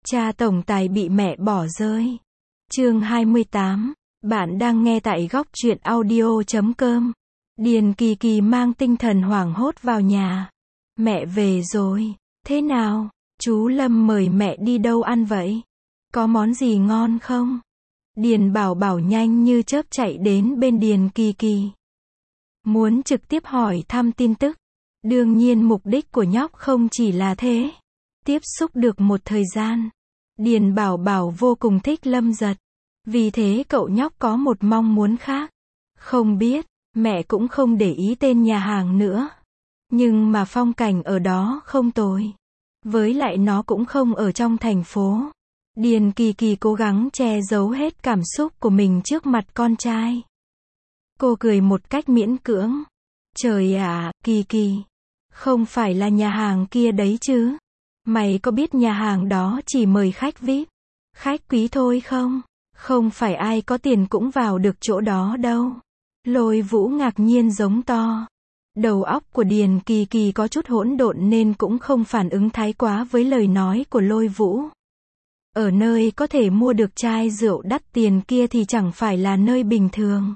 Cha tổng tài bị mẹ bỏ rơi. Chương 28. Bạn đang nghe tại góc truyện audio.com. Điền Kỳ Kỳ mang tinh thần hoảng hốt vào nhà. Mẹ về rồi. Thế nào? Chú Lâm mời mẹ đi đâu ăn vậy? Có món gì ngon không? Điền Bảo Bảo nhanh như chớp chạy đến bên Điền Kỳ Kỳ. Muốn trực tiếp hỏi thăm tin tức. Đương nhiên mục đích của nhóc không chỉ là thế. Tiếp xúc được một thời gian. Điền Bảo Bảo vô cùng thích Lâm Giật. Vì thế cậu nhóc có một mong muốn khác. Không biết, mẹ cũng không để ý tên nhà hàng nữa. Nhưng mà phong cảnh ở đó không tồi. Với lại nó cũng không ở trong thành phố. Điền Kỳ Kỳ cố gắng che giấu hết cảm xúc của mình trước mặt con trai. Cô cười một cách miễn cưỡng. Trời ạ, Kỳ Kỳ. Không phải là nhà hàng kia đấy chứ? Mày có biết nhà hàng đó chỉ mời khách VIP, khách quý thôi không? Không phải ai có tiền cũng vào được chỗ đó đâu. Lôi Vũ ngạc nhiên giống to. Đầu óc của Điền Kỳ Kỳ có chút hỗn độn nên cũng không phản ứng thái quá với lời nói của Lôi Vũ. Ở nơi có thể mua được chai rượu đắt tiền kia thì chẳng phải là nơi bình thường.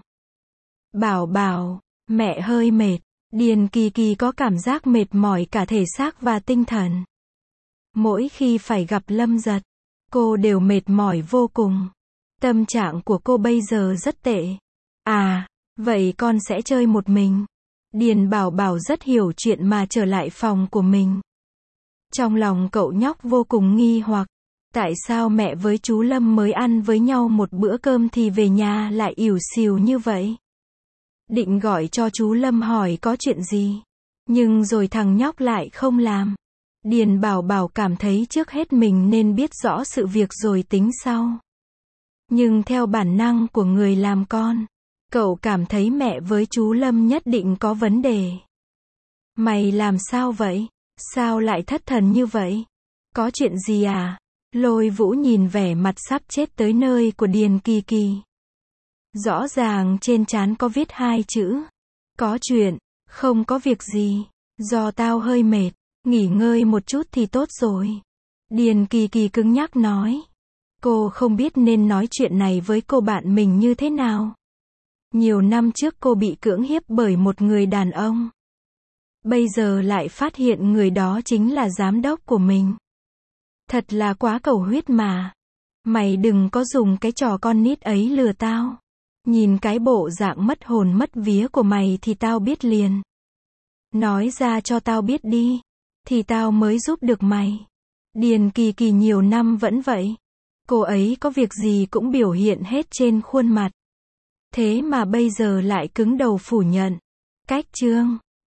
Bảo Bảo, mẹ hơi mệt. Điền Kỳ Kỳ có cảm giác mệt mỏi cả thể xác và tinh thần. Mỗi khi phải gặp Lâm Giật, cô đều mệt mỏi vô cùng. Tâm trạng của cô bây giờ rất tệ. À, vậy con sẽ chơi một mình. Điền Bảo Bảo rất hiểu chuyện mà trở lại phòng của mình. Trong lòng cậu nhóc vô cùng nghi hoặc. Tại sao mẹ với chú Lâm mới ăn với nhau một bữa cơm thì về nhà lại ỉu xìu như vậy? Định gọi cho chú Lâm hỏi có chuyện gì. Nhưng rồi thằng nhóc lại không làm. Điền Bảo Bảo cảm thấy trước hết mình nên biết rõ sự việc rồi tính sau. Nhưng theo bản năng của người làm con, cậu cảm thấy mẹ với chú Lâm nhất định có vấn đề. Mày làm sao vậy? Sao lại thất thần như vậy? Có chuyện gì à? Lôi Vũ nhìn vẻ mặt sắp chết tới nơi của Điền Kỳ Kỳ. Rõ ràng trên trán có viết hai chữ. Có chuyện, không có việc gì. Do tao hơi mệt, nghỉ ngơi một chút thì tốt rồi. Điền Kỳ Kỳ cứng nhắc nói. Cô không biết nên nói chuyện này với cô bạn mình như thế nào. Nhiều năm trước cô bị cưỡng hiếp bởi một người đàn ông. Bây giờ lại phát hiện người đó chính là giám đốc của mình. Thật là quá cầu huyết mà. Mày đừng có dùng cái trò con nít ấy lừa tao. Nhìn cái bộ dạng mất hồn mất vía của mày thì tao biết liền. Nói ra cho tao biết đi. Thì tao mới giúp được mày. Điền Kỳ Kỳ nhiều năm vẫn vậy. Cô ấy có việc gì cũng biểu hiện hết trên khuôn mặt. Thế mà bây giờ lại cứng đầu phủ nhận. Cách chương